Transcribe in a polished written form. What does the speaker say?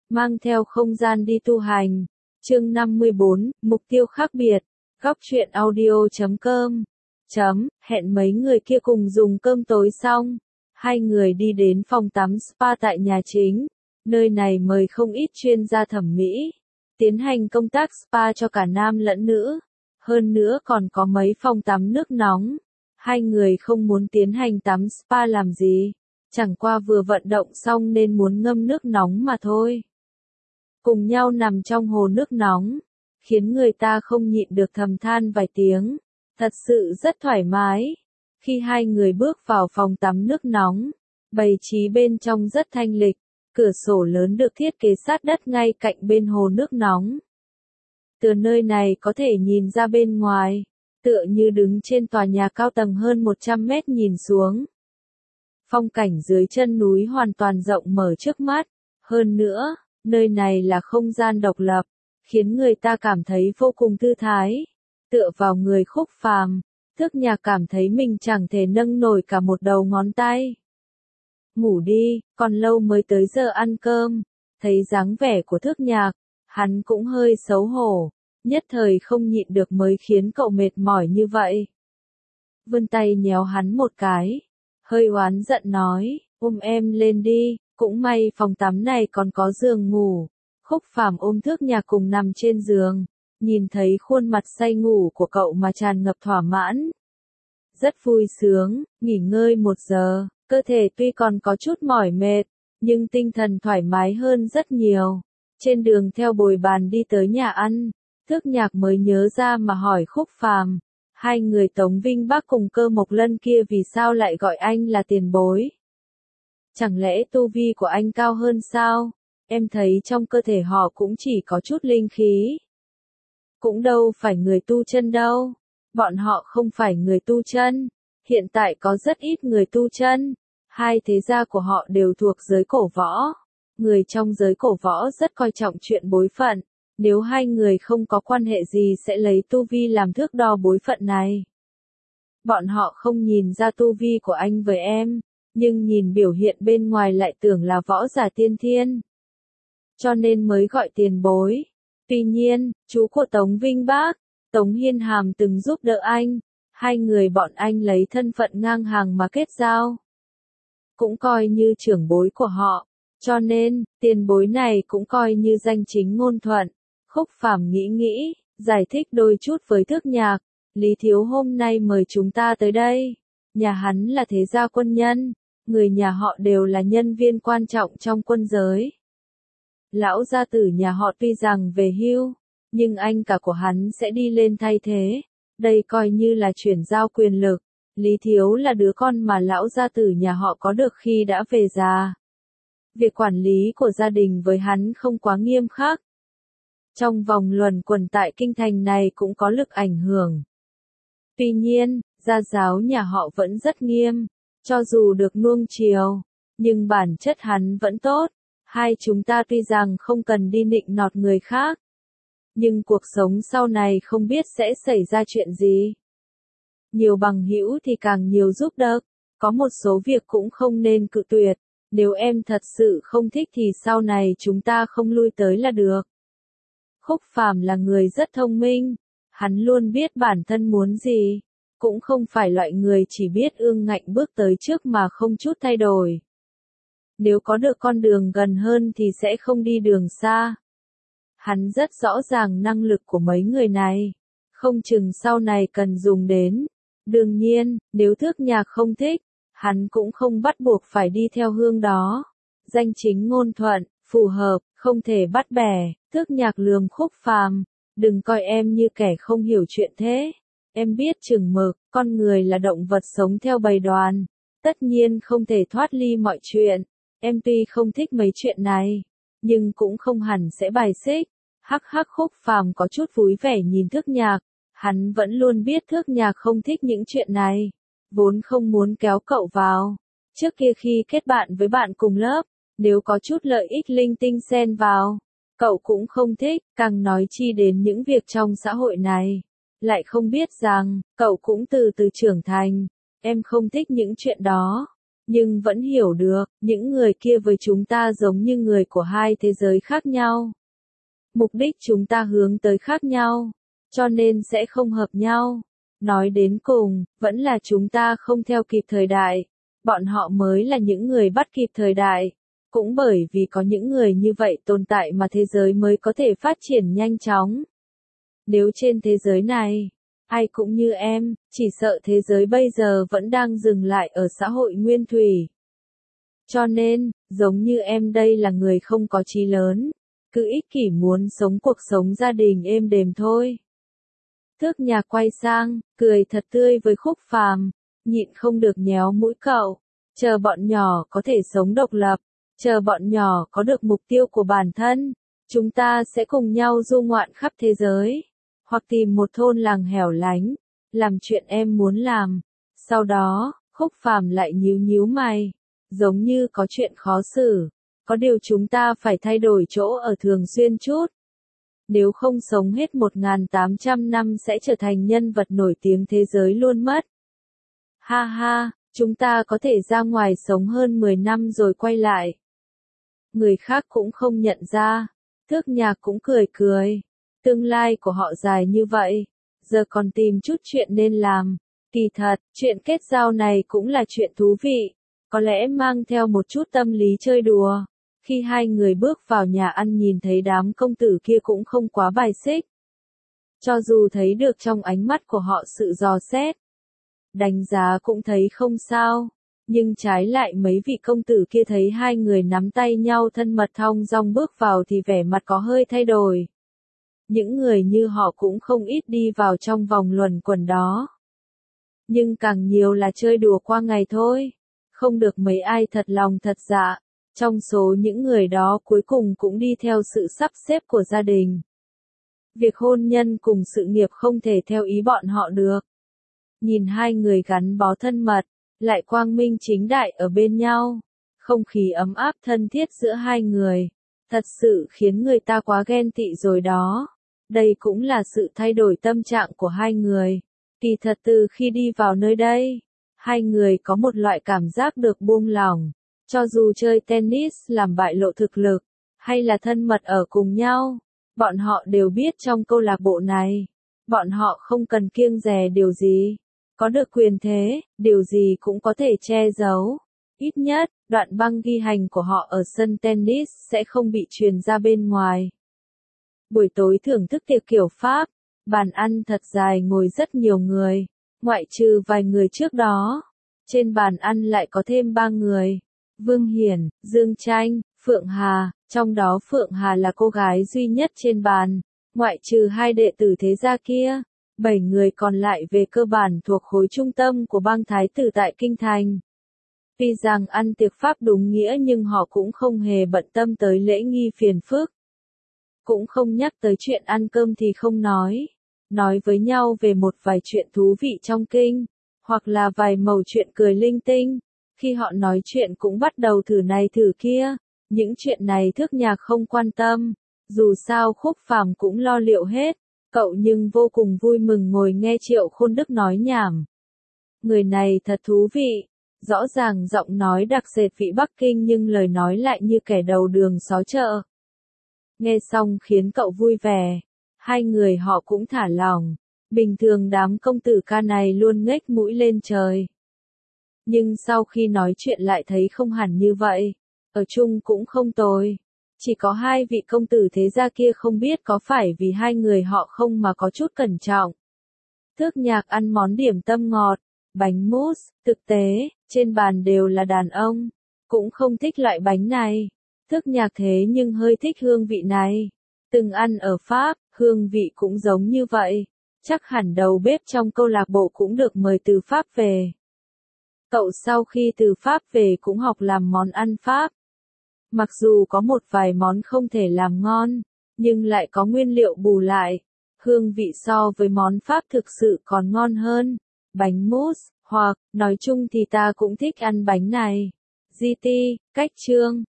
mang theo không gian đi tu hành. Chương 54, mục tiêu khác biệt. Góc truyện audio.com. Hẹn mấy người kia cùng dùng cơm tối xong, hai người đi đến phòng tắm spa tại nhà chính. Nơi này mời không ít chuyên gia thẩm mỹ, tiến hành công tác spa cho cả nam lẫn nữ. Hơn nữa còn có mấy phòng tắm nước nóng. Hai người không muốn tiến hành tắm spa làm gì, chẳng qua vừa vận động xong nên muốn ngâm nước nóng mà thôi. Cùng nhau nằm trong hồ nước nóng, khiến người ta không nhịn được thầm than vài tiếng, thật sự rất thoải mái. Khi hai người bước vào phòng tắm nước nóng, bày trí bên trong rất thanh lịch, cửa sổ lớn được thiết kế sát đất ngay cạnh bên hồ nước nóng. Từ nơi này có thể nhìn ra bên ngoài, tựa như đứng trên tòa nhà cao tầng hơn 100 mét nhìn xuống. Phong cảnh dưới chân núi hoàn toàn rộng mở trước mắt, hơn nữa, nơi này là không gian độc lập, khiến người ta cảm thấy vô cùng thư thái. Tựa vào người Khúc Phàm, Thước Nhạc cảm thấy mình chẳng thể nâng nổi cả một đầu ngón tay. Ngủ đi, còn lâu mới tới giờ ăn cơm. Thấy dáng vẻ của Thước Nhạc, hắn cũng hơi xấu hổ, nhất thời không nhịn được mới khiến cậu mệt mỏi như vậy. Vươn tay nhéo hắn một cái, hơi oán giận nói, ôm em lên đi, cũng may phòng tắm này còn có giường ngủ. Khúc Phàm ôm Thước Nhạc cùng nằm trên giường, nhìn thấy khuôn mặt say ngủ của cậu mà tràn ngập thỏa mãn. Rất vui sướng, nghỉ ngơi 1 giờ, cơ thể tuy còn có chút mỏi mệt, nhưng tinh thần thoải mái hơn rất nhiều. Trên đường theo bồi bàn đi tới nhà ăn, Thước Nhạc mới nhớ ra mà hỏi Khúc Phàm, hai người Tống Vinh Bắc cùng Cơ Mộc Lân kia vì sao lại gọi anh là tiền bối? Chẳng lẽ tu vi của anh cao hơn sao? Em thấy trong cơ thể họ cũng chỉ có chút linh khí. Cũng đâu phải người tu chân đâu. Bọn họ không phải người tu chân. Hiện tại có rất ít người tu chân. Hai thế gia của họ đều thuộc giới cổ võ. Người trong giới cổ võ rất coi trọng chuyện bối phận. Nếu hai người không có quan hệ gì sẽ lấy tu vi làm thước đo bối phận này. Bọn họ không nhìn ra tu vi của anh với em, nhưng nhìn biểu hiện bên ngoài lại tưởng là võ giả tiên thiên. Cho nên mới gọi tiền bối. Tuy nhiên, chú của Tống Vinh Bắc, Tống Hiên Hàm từng giúp đỡ anh. Hai người bọn anh lấy thân phận ngang hàng mà kết giao. Cũng coi như trưởng bối của họ. Cho nên, tiền bối này cũng coi như danh chính ngôn thuận. Khúc Phàm nghĩ, giải thích đôi chút với Thước Nhạc. Lý Thiếu hôm nay mời chúng ta tới đây. Nhà hắn là thế gia quân nhân. Người nhà họ đều là nhân viên quan trọng trong quân giới. Lão gia tử nhà họ tuy rằng về hưu, nhưng anh cả của hắn sẽ đi lên thay thế. Đây coi như là chuyển giao quyền lực. Lý Thiếu là đứa con mà lão gia tử nhà họ có được khi đã về già. Việc quản lý của gia đình với hắn không quá nghiêm khắc. Trong vòng luẩn quẩn tại kinh thành này cũng có lực ảnh hưởng. Tuy nhiên, gia giáo nhà họ vẫn rất nghiêm, cho dù được nuông chiều, nhưng bản chất hắn vẫn tốt. Hai chúng ta tuy rằng không cần đi nịnh nọt người khác, nhưng cuộc sống sau này không biết sẽ xảy ra chuyện gì. Nhiều bằng hữu thì càng nhiều giúp đỡ, có một số việc cũng không nên cự tuyệt, nếu em thật sự không thích thì sau này chúng ta không lui tới là được. Khúc Phàm là người rất thông minh, hắn luôn biết bản thân muốn gì, cũng không phải loại người chỉ biết ương ngạnh bước tới trước mà không chút thay đổi. Nếu có được con đường gần hơn thì sẽ không đi đường xa. Hắn rất rõ ràng năng lực của mấy người này, không chừng sau này cần dùng đến. Đương nhiên, nếu Thước Nhạc không thích, hắn cũng không bắt buộc phải đi theo hướng đó. Danh chính ngôn thuận, phù hợp, không thể bắt bẻ. Thước Nhạc lườm Khúc Phàm, đừng coi em như kẻ không hiểu chuyện thế. Em biết chừng mực, con người là động vật sống theo bầy đoàn, tất nhiên không thể thoát ly mọi chuyện. Em tuy không thích mấy chuyện này, nhưng cũng không hẳn sẽ bài xích. Hắc hắc. Khúc Phàm có chút vui vẻ nhìn Thước Nhạc, hắn vẫn luôn biết Thước Nhạc không thích những chuyện này, vốn không muốn kéo cậu vào. Trước kia khi kết bạn với bạn cùng lớp, nếu có chút lợi ích linh tinh xen vào, cậu cũng không thích, càng nói chi đến những việc trong xã hội này. Lại không biết rằng, cậu cũng từ từ trưởng thành, em không thích những chuyện đó. nhưng vẫn hiểu được, những người kia với chúng ta giống như người của hai thế giới khác nhau. Mục đích chúng ta hướng tới khác nhau, cho nên sẽ không hợp nhau. Nói đến cùng, vẫn là chúng ta không theo kịp thời đại. Bọn họ mới là những người bắt kịp thời đại. Cũng bởi vì có những người như vậy tồn tại mà thế giới mới có thể phát triển nhanh chóng. Nếu trên thế giới này, ai cũng như em, chỉ sợ thế giới bây giờ vẫn đang dừng lại ở xã hội nguyên thủy. Cho nên, giống như em đây là người không có chí lớn, cứ ích kỷ muốn sống cuộc sống gia đình êm đềm thôi. Thước Nhạc quay sang, cười thật tươi với Khúc Phàm, nhịn không được nhéo mũi cậu. Chờ bọn nhỏ có thể sống độc lập, chờ bọn nhỏ có được mục tiêu của bản thân, chúng ta sẽ cùng nhau du ngoạn khắp thế giới, hoặc tìm một thôn làng hẻo lánh, làm chuyện em muốn làm. Sau đó, Khúc Phàm lại nhíu nhíu mày, giống như có chuyện khó xử, có điều chúng ta phải thay đổi chỗ ở thường xuyên chút. Nếu không sống hết 1.800 năm sẽ trở thành nhân vật nổi tiếng thế giới luôn mất. Ha ha, chúng ta có thể ra ngoài sống hơn 10 năm rồi quay lại. Người khác cũng không nhận ra. Thước Nhạc cũng cười cười. Tương lai của họ dài như vậy, giờ còn tìm chút chuyện nên làm. Kỳ thật, chuyện kết giao này cũng là chuyện thú vị, có lẽ mang theo một chút tâm lý chơi đùa. Khi hai người bước vào nhà ăn nhìn thấy đám công tử kia cũng không quá bài xích. Cho dù thấy được trong ánh mắt của họ sự dò xét, đánh giá cũng thấy không sao, nhưng trái lại mấy vị công tử kia thấy hai người nắm tay nhau thân mật thong dong bước vào thì vẻ mặt có hơi thay đổi. Những người như họ cũng không ít đi vào trong vòng luẩn quẩn đó. Nhưng càng nhiều là chơi đùa qua ngày thôi, không được mấy ai thật lòng thật dạ. Trong số những người đó cuối cùng cũng đi theo sự sắp xếp của gia đình. Việc hôn nhân cùng sự nghiệp không thể theo ý bọn họ được. Nhìn hai người gắn bó thân mật, lại quang minh chính đại ở bên nhau, không khí ấm áp thân thiết giữa hai người, thật sự khiến người ta quá ghen tị rồi đó. Đây cũng là sự thay đổi tâm trạng của hai người. Kỳ thật từ khi đi vào nơi đây, hai người có một loại cảm giác được buông lỏng. Cho dù chơi tennis làm bại lộ thực lực, hay là thân mật ở cùng nhau, bọn họ đều biết trong câu lạc bộ này, bọn họ không cần kiêng dè điều gì. Có được quyền thế, điều gì cũng có thể che giấu. Ít nhất, đoạn băng ghi hành của họ ở sân tennis sẽ không bị truyền ra bên ngoài. Buổi tối thưởng thức tiệc kiểu Pháp, bàn ăn thật dài ngồi rất nhiều người, ngoại trừ vài người trước đó. Trên bàn ăn lại có thêm 3 người. Vương Hiển, Dương Tranh, Phượng Hà, trong đó Phượng Hà là cô gái duy nhất trên bàn, ngoại trừ hai đệ tử thế gia kia, 7 người còn lại về cơ bản thuộc khối trung tâm của bang thái tử tại Kinh Thành. Tuy rằng ăn tiệc Pháp đúng nghĩa nhưng họ cũng không hề bận tâm tới lễ nghi phiền phức. Cũng không nhắc tới chuyện ăn cơm thì không nói với nhau về một vài chuyện thú vị trong kinh, hoặc là vài mẩu chuyện cười linh tinh. Khi họ nói chuyện cũng bắt đầu thử này thử kia, những chuyện này Thước Nhạc không quan tâm, dù sao Khúc Phàm cũng lo liệu hết, cậu nhưng vô cùng vui mừng ngồi nghe Triệu Khôn Đức nói nhảm. Người này thật thú vị, rõ ràng giọng nói đặc sệt vị Bắc Kinh nhưng lời nói lại như kẻ đầu đường xó chợ. Nghe xong khiến cậu vui vẻ, hai người họ cũng thả lỏng, bình thường đám công tử ca này luôn ngếch mũi lên trời. Nhưng sau khi nói chuyện lại thấy không hẳn như vậy, ở chung cũng không tồi. Chỉ có hai vị công tử thế gia kia không biết có phải vì hai người họ không mà có chút cẩn trọng. Thước Nhạc ăn món điểm tâm ngọt, bánh mousse, thực tế, trên bàn đều là đàn ông, cũng không thích loại bánh này. Thước Nhạc thế nhưng hơi thích hương vị này. Từng ăn ở Pháp, hương vị cũng giống như vậy. Chắc hẳn đầu bếp trong câu lạc bộ cũng được mời từ Pháp về. Cậu sau khi từ Pháp về cũng học làm món ăn Pháp. Mặc dù có một vài món không thể làm ngon, nhưng lại có nguyên liệu bù lại. Hương vị so với món Pháp thực sự còn ngon hơn. Bánh mousse, hoặc, nói chung thì ta cũng thích ăn bánh này. GT, cách chương.